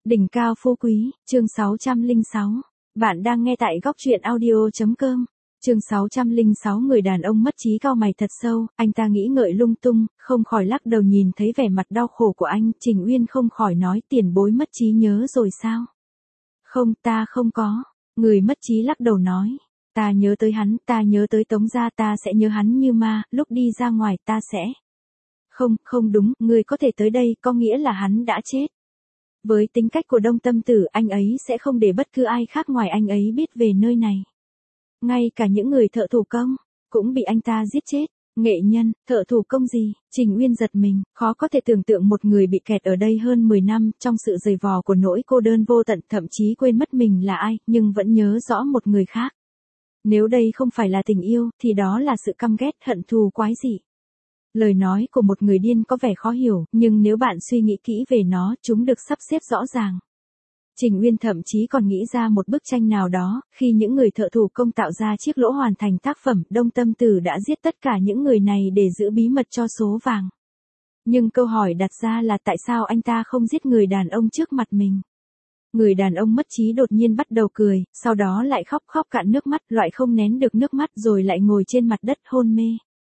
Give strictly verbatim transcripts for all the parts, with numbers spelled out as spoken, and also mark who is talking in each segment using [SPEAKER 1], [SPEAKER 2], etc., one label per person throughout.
[SPEAKER 1] Đỉnh cao phú quý, chương sáu trăm lẻ sáu. Bạn đang nghe tại góc truyện audio.com. Chương sáu trăm lẻ sáu. Người đàn ông mất trí cau mày thật sâu, anh ta nghĩ ngợi lung tung, không khỏi lắc đầu. Nhìn thấy vẻ mặt đau khổ của anh, Trình Uyên không khỏi nói: tiền bối mất trí nhớ rồi sao? Không, ta không có. Người mất trí lắc đầu nói: ta nhớ tới hắn, ta nhớ tới Tống gia, ta sẽ nhớ hắn như ma, lúc đi ra ngoài ta sẽ... Không, không đúng, người có thể tới đây, có nghĩa là hắn đã chết. Với tính cách của Đông Tâm Tử, anh ấy sẽ không để bất cứ ai khác ngoài anh ấy biết về nơi này. Ngay cả những người thợ thủ công, cũng bị anh ta giết chết. Nghệ nhân, thợ thủ công gì? Trình Uyên giật mình, khó có thể tưởng tượng một người bị kẹt ở đây hơn mười năm, trong sự dày vò của nỗi cô đơn vô tận, thậm chí quên mất mình là ai, nhưng vẫn nhớ rõ một người khác. Nếu đây không phải là tình yêu, thì đó là sự căm ghét, hận thù quái dị. Lời nói của một người điên có vẻ khó hiểu, nhưng nếu bạn suy nghĩ kỹ về nó, chúng được sắp xếp rõ ràng. Trình Uyên thậm chí còn nghĩ ra một bức tranh nào đó, khi những người thợ thủ công tạo ra chiếc lỗ hoàn thành tác phẩm, Đông Tâm Tử đã giết tất cả những người này để giữ bí mật cho số vàng. Nhưng câu hỏi đặt ra là tại sao anh ta không giết người đàn ông trước mặt mình? Người đàn ông mất trí đột nhiên bắt đầu cười, sau đó lại khóc khóc cạn nước mắt, loại không nén được nước mắt rồi lại ngồi trên mặt đất hôn mê.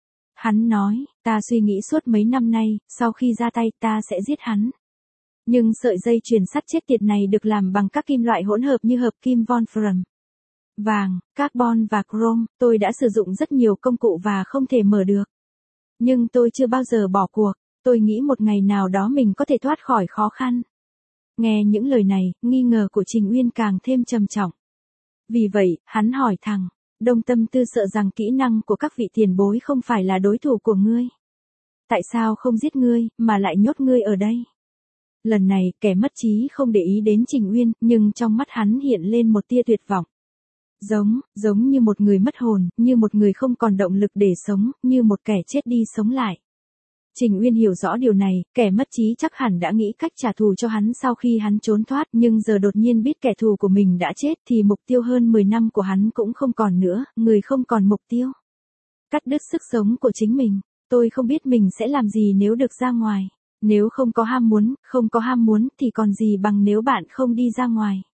[SPEAKER 1] Hắn nói, ta suy nghĩ suốt mấy năm nay, sau khi ra tay ta sẽ giết hắn. Nhưng sợi dây chuyền sắt chết tiệt này được làm bằng các kim loại hỗn hợp như hợp kim Wolfram, vàng, carbon và chrome. Tôi đã sử dụng rất nhiều công cụ và không thể mở được. Nhưng tôi chưa bao giờ bỏ cuộc, tôi nghĩ một ngày nào đó mình có thể thoát khỏi khó khăn. Nghe những lời này, nghi ngờ của Trình Uyên càng thêm trầm trọng. Vì vậy, hắn hỏi thẳng, Đông Tâm Tư sợ rằng kỹ năng của các vị tiền bối không phải là đối thủ của ngươi. Tại sao không giết ngươi, mà lại nhốt ngươi ở đây? Lần này, kẻ mất trí không để ý đến Trình Uyên, nhưng trong mắt hắn hiện lên một tia tuyệt vọng. Giống, giống như một người mất hồn, như một người không còn động lực để sống, như một kẻ chết đi sống lại. Trình Uyên hiểu rõ điều này, kẻ mất trí chắc hẳn đã nghĩ cách trả thù cho hắn sau khi hắn trốn thoát, nhưng giờ đột nhiên biết kẻ thù của mình đã chết thì mục tiêu hơn mười năm của hắn cũng không còn nữa, người không còn mục tiêu. Cắt đứt sức sống của chính mình, tôi không biết mình sẽ làm gì nếu được ra ngoài. Nếu không có ham muốn, không có ham muốn thì còn gì bằng nếu bạn không đi ra ngoài.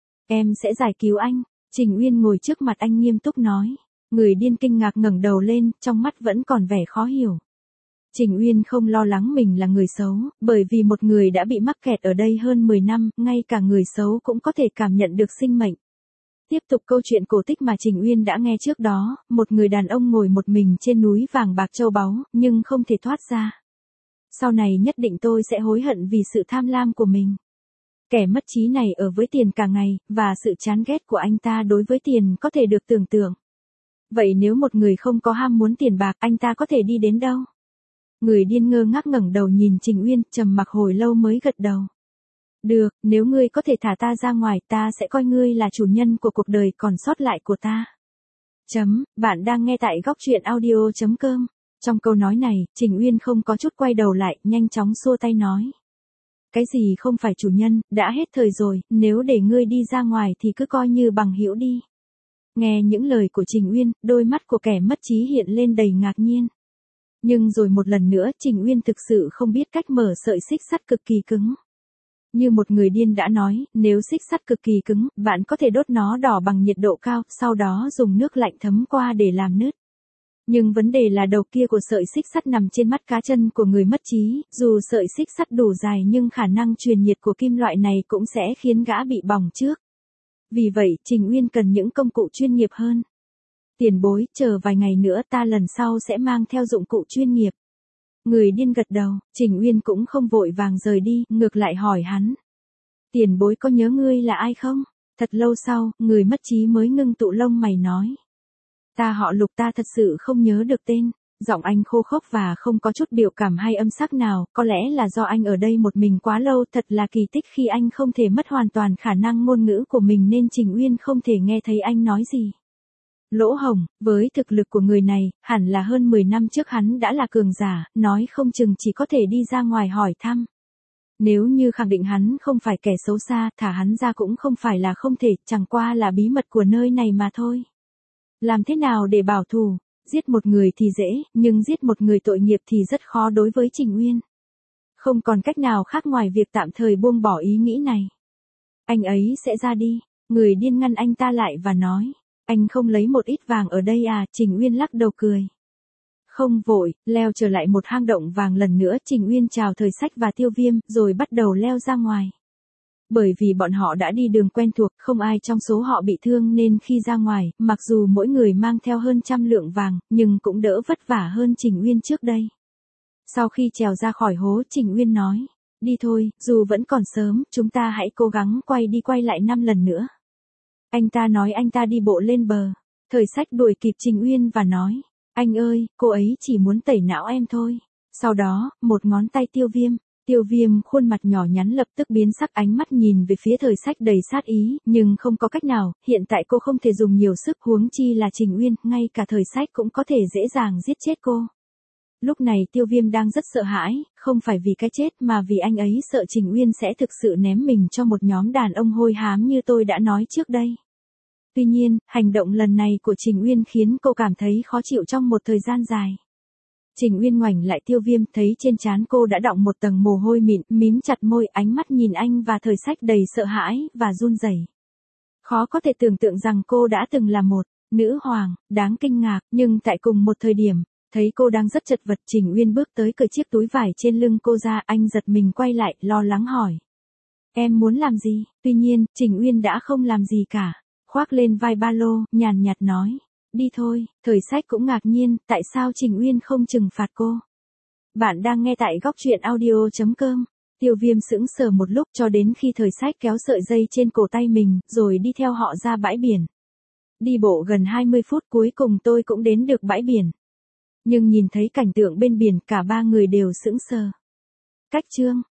[SPEAKER 1] Em sẽ giải cứu anh. Trình Uyên ngồi trước mặt anh nghiêm túc nói. Người điên kinh ngạc ngẩng đầu lên, trong mắt vẫn còn vẻ khó hiểu. Trình Uyên không lo lắng mình là người xấu, bởi vì một người đã bị mắc kẹt ở đây hơn mười năm, ngay cả người xấu cũng có thể cảm nhận được sinh mệnh. Tiếp tục câu chuyện cổ tích mà Trình Uyên đã nghe trước đó, một người đàn ông ngồi một mình trên núi vàng bạc châu báu, nhưng không thể thoát ra. Sau này nhất định tôi sẽ hối hận vì sự tham lam của mình. Kẻ mất trí này ở với tiền cả ngày, và sự chán ghét của anh ta đối với tiền có thể được tưởng tượng. Vậy nếu một người không có ham muốn tiền bạc, anh ta có thể đi đến đâu? Người điên ngơ ngác ngẩng đầu nhìn Trình Uyên, trầm mặc hồi lâu mới gật đầu. Được, nếu ngươi có thể thả ta ra ngoài, ta sẽ coi ngươi là chủ nhân của cuộc đời còn sót lại của ta. Chấm, bạn đang nghe tại góc truyện audio.com. Trong câu nói này, Trình Uyên không có chút quay đầu lại, nhanh chóng xua tay nói. Cái gì không phải chủ nhân, đã hết thời rồi, nếu để ngươi đi ra ngoài thì cứ coi như bằng hữu đi. Nghe những lời của Trình Uyên, đôi mắt của kẻ mất trí hiện lên đầy ngạc nhiên. Nhưng rồi một lần nữa, Trình Uyên thực sự không biết cách mở sợi xích sắt cực kỳ cứng. Như một người điên đã nói, nếu xích sắt cực kỳ cứng, bạn có thể đốt nó đỏ bằng nhiệt độ cao, sau đó dùng nước lạnh thấm qua để làm nứt. Nhưng vấn đề là đầu kia của sợi xích sắt nằm trên mắt cá chân của người mất trí, dù sợi xích sắt đủ dài nhưng khả năng truyền nhiệt của kim loại này cũng sẽ khiến gã bị bỏng trước. Vì vậy, Trình Uyên cần những công cụ chuyên nghiệp hơn. Tiền bối, chờ vài ngày nữa ta lần sau sẽ mang theo dụng cụ chuyên nghiệp. Người điên gật đầu, Trình Uyên cũng không vội vàng rời đi, ngược lại hỏi hắn. Tiền bối có nhớ ngươi là ai không? Thật lâu sau, người mất trí mới ngưng tụ lông mày nói. Ta họ Lục, ta thật sự không nhớ được tên. Giọng anh khô khốc và không có chút biểu cảm hay âm sắc nào, có lẽ là do anh ở đây một mình quá lâu, thật là kỳ tích khi anh không thể mất hoàn toàn khả năng ngôn ngữ của mình nên Trình Uyên không thể nghe thấy anh nói gì. Lỗ hổng, với thực lực của người này, hẳn là hơn mười năm trước hắn đã là cường giả, nói không chừng chỉ có thể đi ra ngoài hỏi thăm. Nếu như khẳng định hắn không phải kẻ xấu xa, thả hắn ra cũng không phải là không thể, chẳng qua là bí mật của nơi này mà thôi. Làm thế nào để bảo thù? Giết một người thì dễ, nhưng giết một người tội nghiệp thì rất khó đối với Trình Uyên. Không còn cách nào khác ngoài việc tạm thời buông bỏ ý nghĩ này. Anh ấy sẽ ra đi. Người điên ngăn anh ta lại và nói. Anh không lấy một ít vàng ở đây à? Trình Uyên lắc đầu cười. Không vội, leo trở lại một hang động vàng lần nữa. Trình Uyên chào Thời Sách và Tiêu Viêm, rồi bắt đầu leo ra ngoài. Bởi vì bọn họ đã đi đường quen thuộc, không ai trong số họ bị thương nên khi ra ngoài, mặc dù mỗi người mang theo hơn trăm lượng vàng, nhưng cũng đỡ vất vả hơn Trình Uyên trước đây. Sau khi trèo ra khỏi hố, Trình Uyên nói, đi thôi, dù vẫn còn sớm, chúng ta hãy cố gắng quay đi quay lại năm lần nữa. Anh ta nói anh ta đi bộ lên bờ. Thời Sách đuổi kịp Trình Uyên và nói, anh ơi, cô ấy chỉ muốn tẩy não em thôi. Sau đó, một ngón tay Tiêu Viêm. Tiêu Viêm khuôn mặt nhỏ nhắn lập tức biến sắc, ánh mắt nhìn về phía Thời Sách đầy sát ý, nhưng không có cách nào, hiện tại cô không thể dùng nhiều sức, huống chi là Trình Uyên, ngay cả Thời Sách cũng có thể dễ dàng giết chết cô. Lúc này Tiêu Viêm đang rất sợ hãi, không phải vì cái chết mà vì anh ấy sợ Trình Uyên sẽ thực sự ném mình cho một nhóm đàn ông hôi hám như tôi đã nói trước đây. Tuy nhiên, hành động lần này của Trình Uyên khiến cô cảm thấy khó chịu trong một thời gian dài. Trình Uyên ngoảnh lại Tiêu Viêm, thấy trên trán cô đã đọng một tầng mồ hôi mịn, mím chặt môi, ánh mắt nhìn anh và Thời Sách đầy sợ hãi và run rẩy. Khó có thể tưởng tượng rằng cô đã từng là một nữ hoàng, đáng kinh ngạc, nhưng tại cùng một thời điểm, thấy cô đang rất chật vật, Trình Uyên bước tới cởi chiếc túi vải trên lưng cô ra, anh giật mình quay lại, lo lắng hỏi. Em muốn làm gì? Tuy nhiên, Trình Uyên đã không làm gì cả, khoác lên vai ba lô, nhàn nhạt nói. Đi thôi. Thời Sách cũng ngạc nhiên, tại sao Trình Uyên không trừng phạt cô? Bạn đang nghe tại góc truyện audio chấm com. Tiêu Viêm sững sờ một lúc cho đến khi Thời Sách kéo sợi dây trên cổ tay mình, rồi đi theo họ ra bãi biển. Đi bộ gần hai mươi phút cuối cùng tôi cũng đến được bãi biển. Nhưng nhìn thấy cảnh tượng bên biển, cả ba người đều sững sờ. Cách chương